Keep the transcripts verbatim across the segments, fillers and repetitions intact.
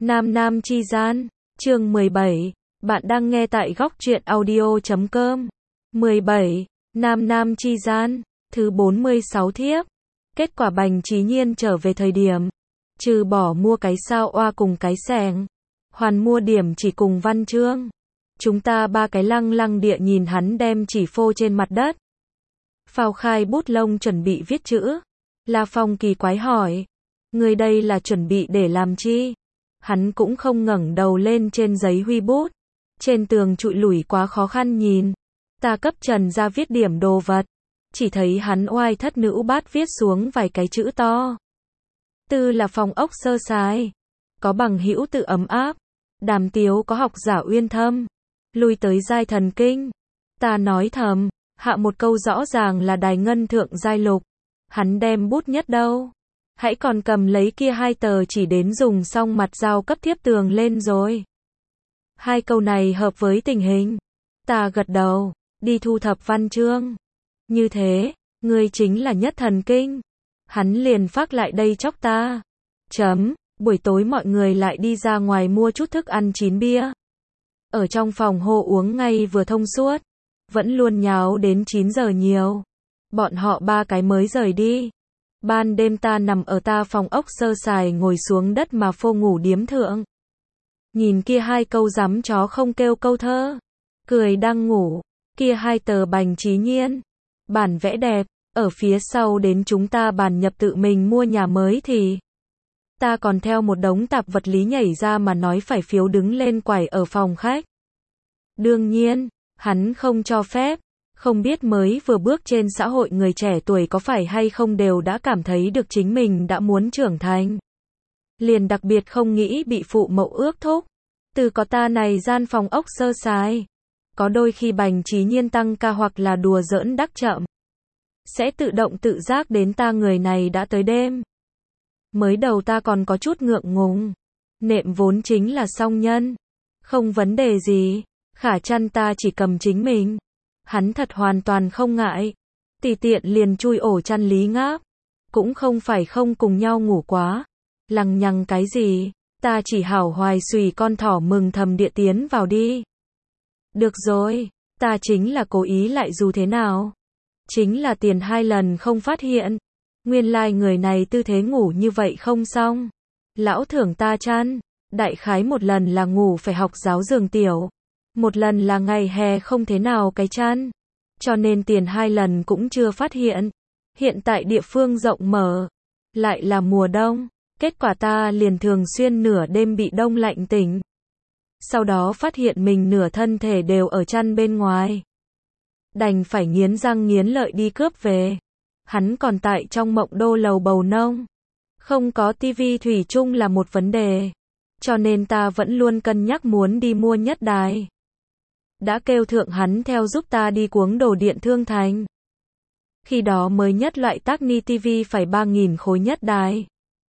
Nam Nam Chi Gian, chương mười bảy, bạn đang nghe tại góc truyện audio chấm com. mười bảy, Nam Nam Chi Gian, thứ bốn mươi sáu thiếp. Kết quả Bành Trí Nhiên trở về thời điểm, trừ bỏ mua cái sao oa cùng cái sẻng, hoàn mua điểm chỉ cùng văn chương. Chúng ta ba cái lăng lăng địa nhìn hắn đem chỉ phô trên mặt đất. Phao khai bút lông chuẩn bị viết chữ. La Phong kỳ quái hỏi, người đây là chuẩn bị để làm chi? Hắn cũng không ngẩng đầu lên trên giấy huy bút. Trên tường trụi lủi quá khó khăn nhìn. Ta cấp Trần ra viết điểm đồ vật. Chỉ thấy hắn oai thất nữ bát viết xuống vài cái chữ to. Tư là phòng ốc sơ sài. Có bằng hữu tự ấm áp. Đàm tiếu có học giả uyên thâm. Lui tới giai thần kinh. Ta nói thầm, hạ một câu rõ ràng là đài ngân thượng giai lục. Hắn đem bút nhất đâu. Hãy còn cầm lấy kia hai tờ chỉ đến dùng xong mặt dao cấp thiếp tường lên rồi. Hai câu này hợp với tình hình. Ta gật đầu, đi thu thập văn chương. Như thế, ngươi chính là nhất thần kinh. Hắn liền phát lại đây chóc ta. Chấm, buổi tối mọi người lại đi ra ngoài mua chút thức ăn chín bia. Ở trong phòng hô uống ngay vừa thông suốt. Vẫn luôn nháo đến chín giờ nhiều. Bọn họ ba cái mới rời đi. Ban đêm ta nằm ở ta phòng ốc sơ sài ngồi xuống đất mà phô ngủ điếm thượng. Nhìn kia hai câu dám chó không kêu câu thơ. Cười đang ngủ. Kia hai tờ Bành Trí Nhiên. Bản vẽ đẹp. Ở phía sau đến chúng ta bàn nhập tự mình mua nhà mới thì. Ta còn theo một đống tạp vật lý nhảy ra mà nói phải phiếu đứng lên quải ở phòng khách. Đương nhiên, hắn không cho phép. Không biết mới vừa bước trên xã hội người trẻ tuổi có phải hay không đều đã cảm thấy được chính mình đã muốn trưởng thành. Liền đặc biệt không nghĩ bị phụ mẫu ước thúc. Từ có ta này gian phòng ốc sơ sài. Có đôi khi Bành Trí Nhiên tăng ca hoặc là đùa giỡn đắc chậm. Sẽ tự động tự giác đến ta người này đã tới đêm. Mới đầu ta còn có chút ngượng ngùng. Nệm vốn chính là song nhân. Không vấn đề gì. Khả chăn ta chỉ cầm chính mình. Hắn thật hoàn toàn không ngại. Tùy tiện liền chui ổ chăn lý ngáp. Cũng không phải không cùng nhau ngủ quá. Lằng nhằng cái gì. Ta chỉ hảo hoài xùy con thỏ mừng thầm địa tiến vào đi. Được rồi. Ta chính là cố ý lại dù thế nào. Chính là tiền hai lần không phát hiện. Nguyên lai like người này tư thế ngủ như vậy không xong. Lão thưởng ta chăn. Đại khái một lần là ngủ phải học giáo giường tiểu. Một lần là ngày hè không thế nào cái chăn. Cho nên tiền hai lần cũng chưa phát hiện. Hiện tại địa phương rộng mở. Lại là mùa đông. Kết quả ta liền thường xuyên nửa đêm bị đông lạnh tỉnh. Sau đó phát hiện mình nửa thân thể đều ở chăn bên ngoài. Đành phải nghiến răng nghiến lợi đi cướp về. Hắn còn tại trong mộng đô lầu bầu nông. Không có tivi thủy chung là một vấn đề. Cho nên ta vẫn luôn cân nhắc muốn đi mua nhất đài. Đã kêu thượng hắn theo giúp ta đi cuống đồ điện Thương Thành. Khi đó mới nhất loại tác ni tivi phải ba nghìn khối nhất đài.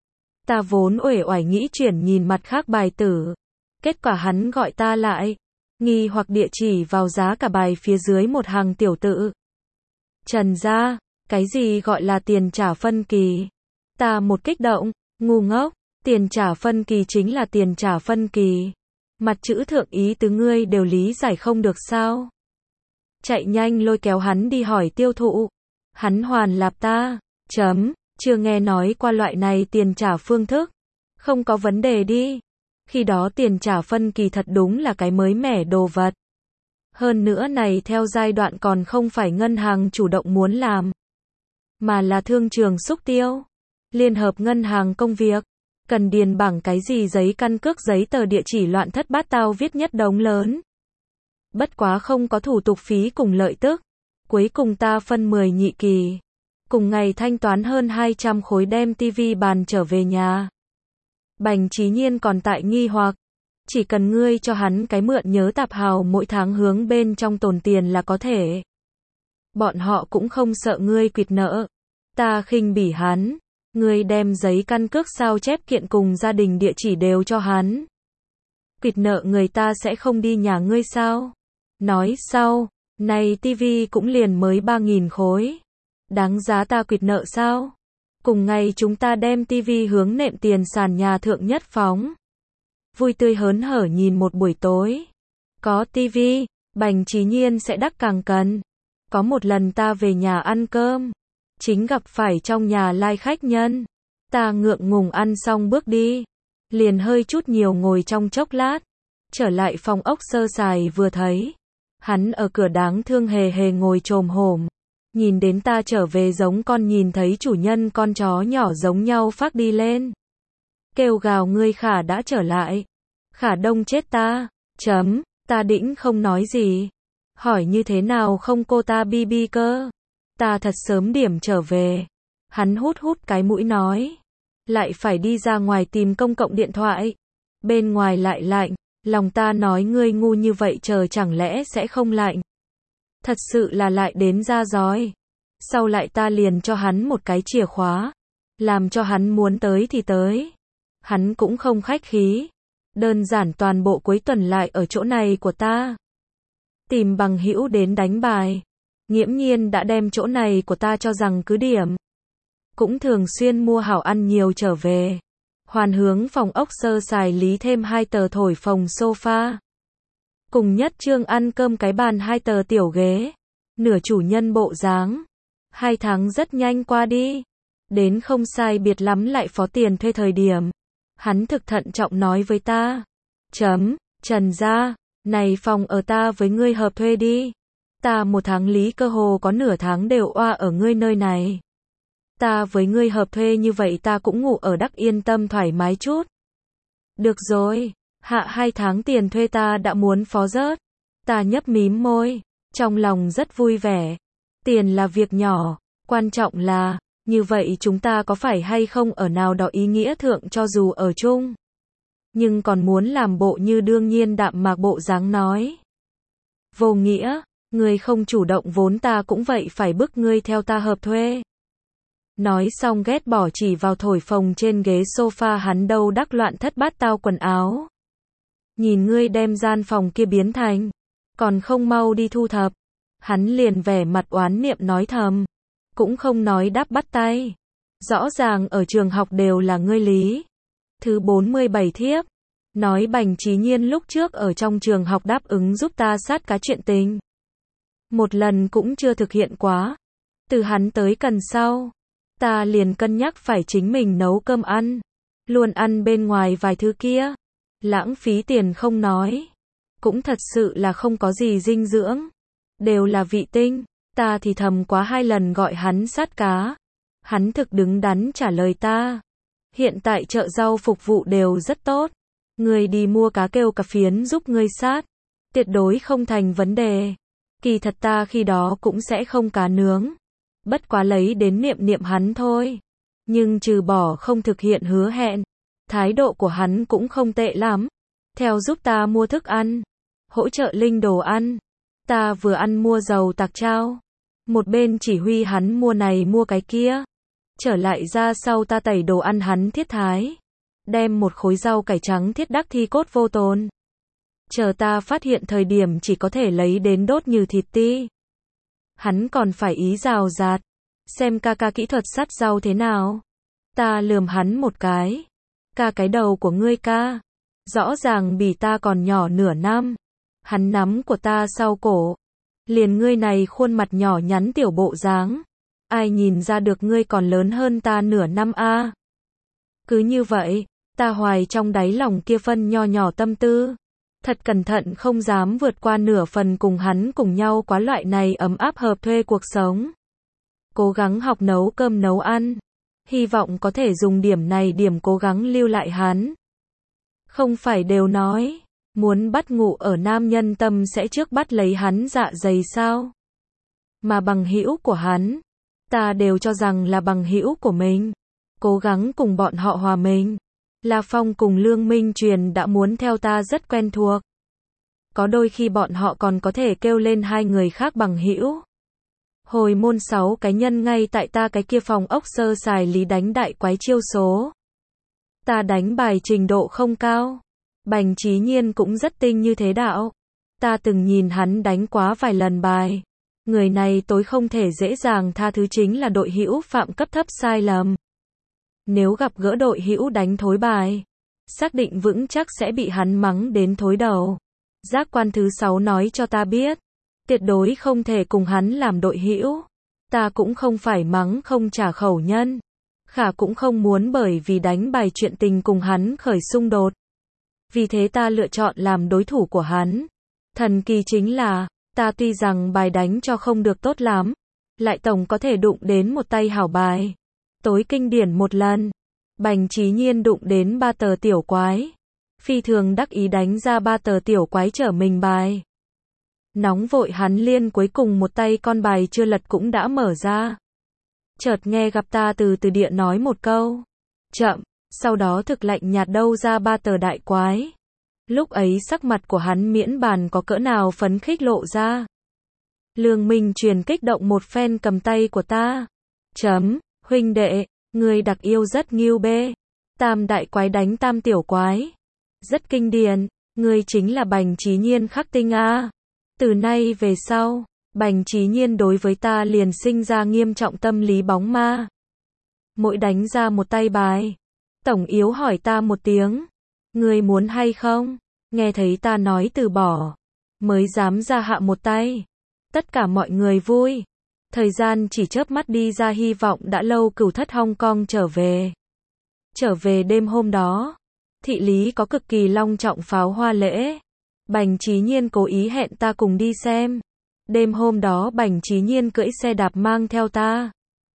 Ta vốn uể oải nghĩ chuyển nhìn mặt khác bài tử. Kết quả hắn gọi ta lại. Nghi hoặc địa chỉ vào giá cả bài phía dưới một hàng tiểu tự. Trần gia, cái gì gọi là tiền trả phân kỳ? Ta một kích động, ngu ngốc, tiền trả phân kỳ chính là tiền trả phân kỳ. Mặt chữ thượng ý tứ ngươi đều lý giải không được sao? Chạy nhanh lôi kéo hắn đi hỏi tiêu thụ. Hắn hoàn lạp ta, chấm, chưa nghe nói qua loại này tiền trả phương thức. Không có vấn đề đi. Khi đó tiền trả phân kỳ thật đúng là cái mới mẻ đồ vật. Hơn nữa này theo giai đoạn còn không phải ngân hàng chủ động muốn làm. Mà là thương trường xúc tiêu. Liên hợp ngân hàng công việc. Cần điền bảng cái gì giấy căn cước giấy tờ địa chỉ loạn thất bát tao viết nhất đống lớn. Bất quá không có thủ tục phí cùng lợi tức. Cuối cùng ta phân mười nhị kỳ. Cùng ngày thanh toán hơn hai trăm khối đem tivi bàn trở về nhà. Bành Trí Nhiên còn tại nghi hoặc. Chỉ cần ngươi cho hắn cái mượn nhớ tạp hào mỗi tháng hướng bên trong tồn tiền là có thể. Bọn họ cũng không sợ ngươi quỵt nợ. Ta khinh bỉ hắn. Ngươi đem giấy căn cước sao chép kiện cùng gia đình địa chỉ đều cho hắn. Quỵt nợ người ta sẽ không đi nhà ngươi sao? Nói sau, này tivi cũng liền mới ba nghìn khối. Đáng giá ta quỵt nợ sao? Cùng ngày chúng ta đem tivi hướng nệm tiền sàn nhà thượng nhất phóng. vui tươi hớn hở nhìn một buổi tối. Có tivi, Bành Trí Nhiên sẽ đắc càng cần. Có một lần ta về nhà ăn cơm, chính gặp phải trong nhà lai khách nhân. Ta ngượng ngùng ăn xong bước đi, liền hơi chút nhiều ngồi trong chốc lát. Trở lại phòng ốc sơ sài vừa thấy, hắn ở cửa đáng thương hề hề ngồi chồm hổm. Nhìn đến ta trở về giống con nhìn thấy chủ nhân con chó nhỏ giống nhau phác đi lên. Kêu gào ngươi Khả đã trở lại. Khả đông chết ta. Chấm, ta đĩnh không nói gì. Hỏi như thế nào không cô ta bi bi cơ. Ta thật sớm điểm trở về. Hắn hút hút cái mũi nói. Lại phải đi ra ngoài tìm công cộng điện thoại. Bên ngoài lại lạnh. Lòng ta nói ngươi ngu như vậy chờ chẳng lẽ sẽ không lạnh. Thật sự là lại đến ra giói. Sau lại ta liền cho hắn một cái chìa khóa. Làm cho hắn muốn tới thì tới. Hắn cũng không khách khí. Đơn giản toàn bộ cuối tuần lại ở chỗ này của ta. Tìm bằng hữu đến đánh bài. Nghiễm nhiên đã đem chỗ này của ta cho rằng cứ điểm. Cũng thường xuyên mua hảo ăn nhiều trở về. Hoàn hướng phòng ốc sơ sài lý thêm hai tờ thổi phồng sofa. Cùng nhất trương ăn cơm cái bàn hai tờ tiểu ghế. Nửa chủ nhân bộ dáng. Hai tháng rất nhanh qua đi. Đến không sai biệt lắm lại phó tiền thuê thời điểm. Hắn thực thận trọng nói với ta. Chấm, Trần gia, này phòng ở ta với ngươi hợp thuê đi. Ta một tháng lý cơ hồ có nửa tháng đều oa ở ngươi nơi này. Ta với ngươi hợp thuê như vậy ta cũng ngủ ở đắc yên tâm thoải mái chút. Được rồi, hạ hai tháng tiền thuê ta đã muốn phó rớt. Ta nhấp mím môi, trong lòng rất vui vẻ. Tiền là việc nhỏ, quan trọng là, như vậy chúng ta có phải hay không ở nào đó ý nghĩa thượng cho dù ở chung. Nhưng còn muốn làm bộ như đương nhiên đạm mạc bộ dáng nói. Vô nghĩa, ngươi không chủ động vốn ta cũng vậy phải bức ngươi theo ta hợp thuê. Nói xong ghét bỏ chỉ vào thổi phồng trên ghế sofa hắn đâu đắc loạn thất bát tao quần áo. Nhìn ngươi đem gian phòng kia biến thành, còn không mau đi thu thập. Hắn liền vẻ mặt oán niệm nói thầm, cũng không nói đáp bắt tay. Rõ ràng ở trường học đều là ngươi lý. Thứ bốn mươi bảy thiếp, nói Bành Trí Nhiên lúc trước ở trong trường học đáp ứng giúp ta sát cá chuyện tình. Một lần cũng chưa thực hiện quá. Từ hắn tới cần sau, ta liền cân nhắc phải chính mình nấu cơm ăn. Luôn ăn bên ngoài vài thứ kia. Lãng phí tiền không nói. Cũng thật sự là không có gì dinh dưỡng. Đều là vị tinh. Ta thì thầm quá hai lần gọi hắn sát cá. Hắn thực đứng đắn trả lời ta. Hiện tại chợ rau phục vụ đều rất tốt. Người đi mua cá kêu cả phiến giúp ngươi sát. Tuyệt đối không thành vấn đề. Kỳ thật ta khi đó cũng sẽ không cá nướng. Bất quá lấy đến niệm niệm hắn thôi. Nhưng trừ bỏ không thực hiện hứa hẹn. Thái độ của hắn cũng không tệ lắm. Theo giúp ta mua thức ăn. Hỗ trợ linh đồ ăn. Ta vừa ăn mua dầu tạc trao. Một bên chỉ huy hắn mua này mua cái kia. Trở lại ra sau ta tẩy đồ ăn hắn thiết thái. Đem một khối rau cải trắng thiết đắc thi cốt vô tồn. Chờ ta phát hiện thời điểm chỉ có thể lấy đến đốt như thịt ti. Hắn còn phải ý rào rạt. Xem ca ca kỹ thuật sắt rau thế nào. Ta lườm hắn một cái. Ca cái đầu của ngươi ca. Rõ ràng bỉ ta còn nhỏ nửa năm. Hắn nắm của ta sau cổ. Liền ngươi này khuôn mặt nhỏ nhắn tiểu bộ dáng. Ai nhìn ra được ngươi còn lớn hơn ta nửa năm a. Cứ như vậy, ta hoài trong đáy lòng kia phân nho nhỏ tâm tư. Thật cẩn thận không dám vượt qua nửa phần cùng hắn cùng nhau quá loại này ấm áp hợp thuê cuộc sống. Cố gắng học nấu cơm nấu ăn. Hy vọng có thể dùng điểm này điểm cố gắng lưu lại hắn. Không phải đều nói, muốn bắt ngủ ở nam nhân tâm sẽ trước bắt lấy hắn dạ dày sao? Mà bằng hữu của hắn, ta đều cho rằng là bằng hữu của mình. Cố gắng cùng bọn họ hòa mình. La Phong cùng Lương Minh Truyền đã muốn theo ta rất quen thuộc. Có đôi khi bọn họ còn có thể kêu lên hai người khác bằng hữu. Hồi môn sáu cái nhân ngay tại ta cái kia phòng ốc sơ sài lý đánh đại quái chiêu số. Ta đánh bài trình độ không cao. Bành Trí Nhiên cũng rất tinh như thế đạo. Ta từng nhìn hắn đánh quá vài lần bài. Người này tối không thể dễ dàng tha thứ chính là đội hữu phạm cấp thấp sai lầm. Nếu gặp gỡ đội hữu đánh thối bài, xác định vững chắc sẽ bị hắn mắng đến thối đầu. Giác quan thứ sáu nói cho ta biết, tuyệt đối không thể cùng hắn làm đội hữu. Ta cũng không phải mắng không trả khẩu nhân. Khả cũng không muốn bởi vì đánh bài chuyện tình cùng hắn khởi xung đột. Vì thế ta lựa chọn làm đối thủ của hắn. Thần kỳ chính là, ta tuy rằng bài đánh cho không được tốt lắm, lại tổng có thể đụng đến một tay hảo bài. Tối kinh điển một lần, Bành Chí Nhiên đụng đến ba tờ tiểu quái. Phi thường đắc ý đánh ra ba tờ tiểu quái trở mình bài. Nóng vội hắn liên cuối cùng một tay con bài chưa lật cũng đã mở ra. Chợt nghe gặp ta từ từ địa nói một câu. Chậm, sau đó thực lạnh nhạt đâu ra ba tờ đại quái. Lúc ấy sắc mặt của hắn miễn bàn có cỡ nào phấn khích lộ ra. Lương Minh Truyền kích động một phen cầm tay của ta. Chấm, huynh đệ, người đặc yêu rất nghiêu bê. Tam đại quái đánh tam tiểu quái. Rất kinh điển, người chính là Bành Chí Nhiên khắc tinh a. Từ nay về sau, Bành Chí Nhiên đối với ta liền sinh ra nghiêm trọng tâm lý bóng ma. Mỗi đánh ra một tay bài, tổng yếu hỏi ta một tiếng, người muốn hay không? Nghe thấy ta nói từ bỏ, mới dám ra hạ một tay. Tất cả mọi người vui. Thời gian chỉ chớp mắt đi ra, hy vọng đã lâu cửu thất Hong Kong trở về. Trở về đêm hôm đó, thị lý có cực kỳ long trọng pháo hoa lễ. Bành Chí Nhiên cố ý hẹn ta cùng đi xem. Đêm hôm đó Bành Chí Nhiên cưỡi xe đạp mang theo ta.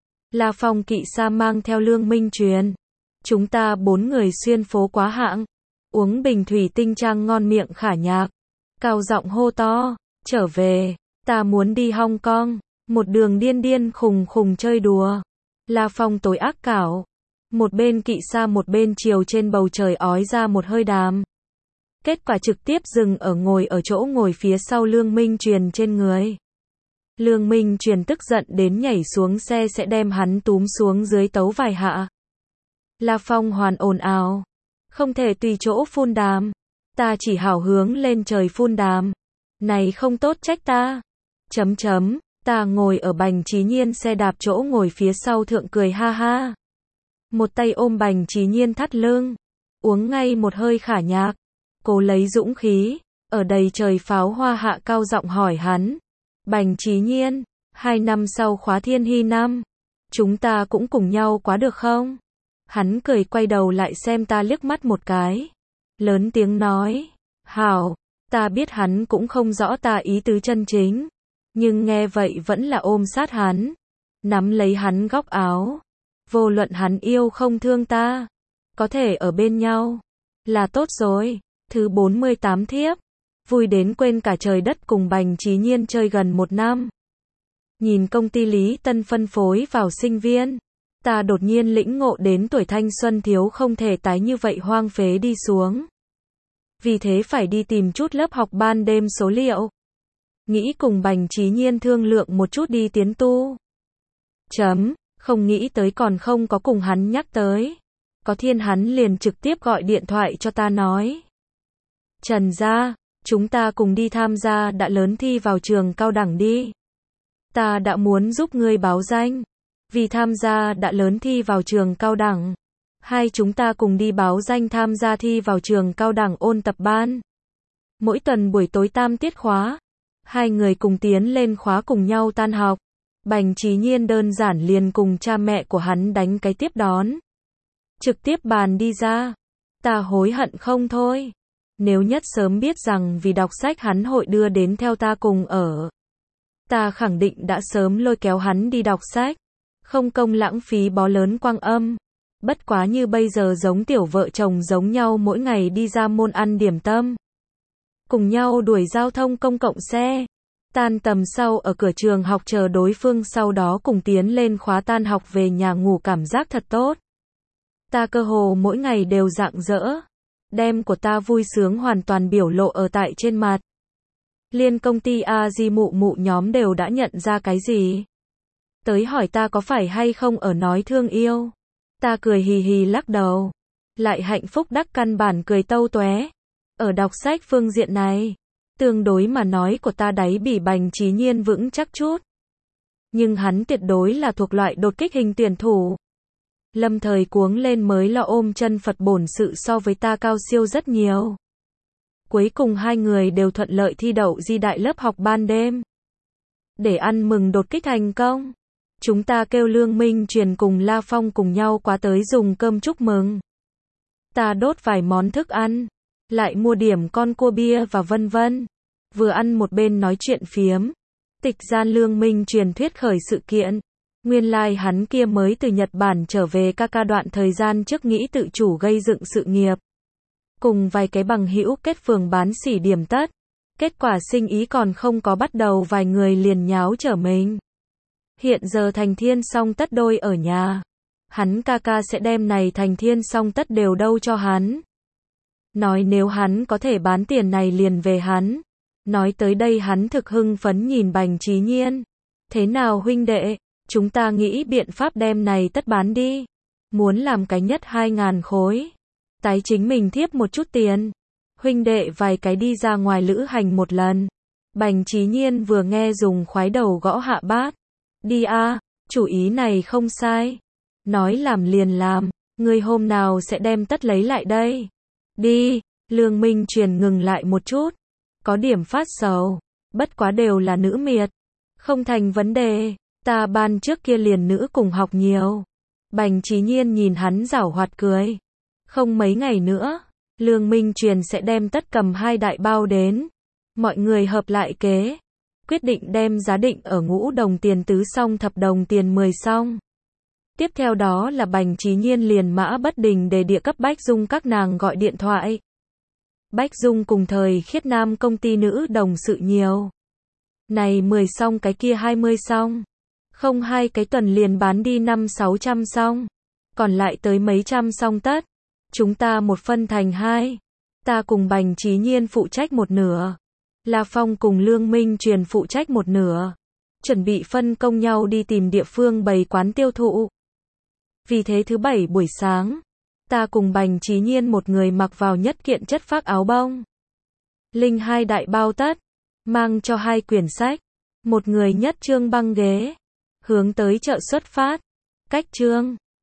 La Phong kỵ xa mang theo Lương Minh Truyền. Chúng ta bốn người xuyên phố quá hạng. Uống bình thủy tinh trang ngon miệng khả nhạc. Cao giọng hô to, trở về, ta muốn đi Hong Kong. Một đường điên điên khùng khùng chơi đùa. La Phong tối ác cảo. Một bên kỵ xa một bên chiều trên bầu trời ói ra một hơi đàm. Kết quả trực tiếp dừng ở ngồi ở chỗ ngồi phía sau Lương Minh Truyền trên người. Lương Minh Truyền tức giận đến nhảy xuống xe sẽ đem hắn túm xuống dưới tấu vài hạ. La Phong hoàn ồn ào. Không thể tùy chỗ phun đàm. Ta chỉ hảo hướng lên trời phun đàm. Này không tốt trách ta. Chấm chấm, ta ngồi ở Bành Chí Nhiên xe đạp chỗ ngồi phía sau thượng cười ha ha. Một tay ôm Bành Chí Nhiên thắt lưng. Uống ngay một hơi khả nhạc. Cố lấy dũng khí, ở đầy trời pháo hoa hạ cao giọng hỏi hắn. Bành Chí Nhiên, hai năm sau khóa thiên hy năm, chúng ta cũng cùng nhau quá được không? Hắn cười quay đầu lại xem ta liếc mắt một cái. Lớn tiếng nói, hảo, ta biết hắn cũng không rõ ta ý tứ chân chính. Nhưng nghe vậy vẫn là ôm sát hắn. Nắm lấy hắn góc áo. Vô luận hắn yêu không thương ta. Có thể ở bên nhau. Là tốt rồi. Thứ bốn mươi tám thiếp. Vui đến quên cả trời đất cùng Bành Chí Nhiên chơi gần một năm. Nhìn công ty Lý Tân phân phối vào sinh viên. Ta đột nhiên lĩnh ngộ đến tuổi thanh xuân thiếu không thể tái như vậy hoang phế đi xuống. Vì thế phải đi tìm chút lớp học ban đêm số liệu. Nghĩ cùng Bành Chí Nhiên thương lượng một chút đi tiến tu. Chấm, không nghĩ tới còn không có cùng hắn nhắc tới. Có thiên hắn liền trực tiếp gọi điện thoại cho ta nói. Trần gia, chúng ta cùng đi tham gia đã lớn thi vào trường cao đẳng đi. Ta đã muốn giúp ngươi báo danh. Vì tham gia đã lớn thi vào trường cao đẳng. Hai chúng ta cùng đi báo danh tham gia thi vào trường cao đẳng ôn tập ban. Mỗi tuần buổi tối tam tiết khóa. Hai người cùng tiến lên khóa cùng nhau tan học. Bành Chí Nhiên đơn giản liền cùng cha mẹ của hắn đánh cái tiếp đón. Trực tiếp bàn đi ra. Ta hối hận không thôi. Nếu nhất sớm biết rằng vì đọc sách hắn hội đưa đến theo ta cùng ở. Ta khẳng định đã sớm lôi kéo hắn đi đọc sách. Không công lãng phí bó lớn quang âm. Bất quá như bây giờ giống tiểu vợ chồng giống nhau mỗi ngày đi ra môn ăn điểm tâm. Cùng nhau đuổi giao thông công cộng xe. Tan tầm sau ở cửa trường học chờ đối phương sau đó cùng tiến lên khóa tan học về nhà ngủ cảm giác thật tốt. Ta cơ hồ mỗi ngày đều rạng rỡ. Đem của ta vui sướng hoàn toàn biểu lộ ở tại trên mặt. Liên công ty A Di mụ mụ nhóm đều đã nhận ra cái gì. Tới hỏi ta có phải hay không ở nói thương yêu. Ta cười hì hì lắc đầu. Lại hạnh phúc đắc căn bản cười tâu tué. Ở đọc sách phương diện này, tương đối mà nói của ta đáy bỉ Bành Chí Nhiên vững chắc chút. Nhưng hắn tuyệt đối là thuộc loại đột kích hình tuyển thủ. Lâm Thời cuống lên mới lo ôm chân Phật bổn sự so với ta cao siêu rất nhiều. Cuối cùng hai người đều thuận lợi thi đậu Di Đại lớp học ban đêm. Để ăn mừng đột kích thành công, chúng ta kêu Lương Minh Truyền cùng La Phong cùng nhau qua tới dùng cơm chúc mừng. Ta đốt vài món thức ăn, lại mua điểm con cua bia và vân vân. Vừa ăn một bên nói chuyện phiếm. Tịch gian Lương Minh Truyền thuyết khởi sự kiện. Nguyên lai like hắn kia mới từ Nhật Bản trở về ca ca đoạn thời gian trước nghĩ tự chủ gây dựng sự nghiệp. Cùng vài cái bằng hữu kết phường bán xỉ điểm tất. Kết quả sinh ý còn không có bắt đầu vài người liền nháo trở mình. Hiện giờ Thành Thiên Song Tất đôi ở nhà. Hắn ca ca sẽ đem này Thành Thiên Song Tất đều đâu cho hắn. Nói nếu hắn có thể bán tiền này liền về hắn. Nói tới đây hắn thực hưng phấn nhìn Bành Trí Nhiên. Thế nào huynh đệ, chúng ta nghĩ biện pháp đem này tất bán đi. Muốn làm cái nhất hai ngàn khối. Tái chính mình thiếp một chút tiền. Huynh đệ vài cái đi ra ngoài lữ hành một lần. Bành Trí Nhiên vừa nghe dùng khoái đầu gõ hạ bát. Đi a, chủ ý này không sai. Nói làm liền làm, ngươi hôm nào sẽ đem tất lấy lại đây. Đi, Lương Minh Truyền ngừng lại một chút. Có điểm phát sầu, bất quá đều là nữ miệt. Không thành vấn đề, ta ban trước kia liền nữ cùng học nhiều. Bành Trí Nhiên nhìn hắn giảo hoạt cười. Không mấy ngày nữa, Lương Minh Truyền sẽ đem tất cầm hai đại bao đến. Mọi người hợp lại kế. Quyết định đem giá định ở ngũ đồng tiền tứ song thập đồng tiền mười song. Tiếp theo đó là Bành Trí Nhiên liền mã bất đình để địa cấp Bách Dung các nàng gọi điện thoại. Bách Dung cùng thời Khiết Nam công ty nữ đồng sự nhiều. Này mười song cái kia hai mươi song. Không hai cái tuần liền bán đi năm sáu trăm song. Còn lại tới mấy trăm song tất. Chúng ta một phân thành hai. Ta cùng Bành Trí Nhiên phụ trách một nửa. La Phong cùng Lương Minh Truyền phụ trách một nửa. Chuẩn bị phân công nhau đi tìm địa phương bày quán tiêu thụ. Vì thế thứ bảy buổi sáng, ta cùng Bành Trí Nhiên một người mặc vào nhất kiện chất phác áo bông. Linh hai đại bao tất, mang cho hai quyển sách, một người nhất trương băng ghế, hướng tới chợ xuất phát. Cách trương,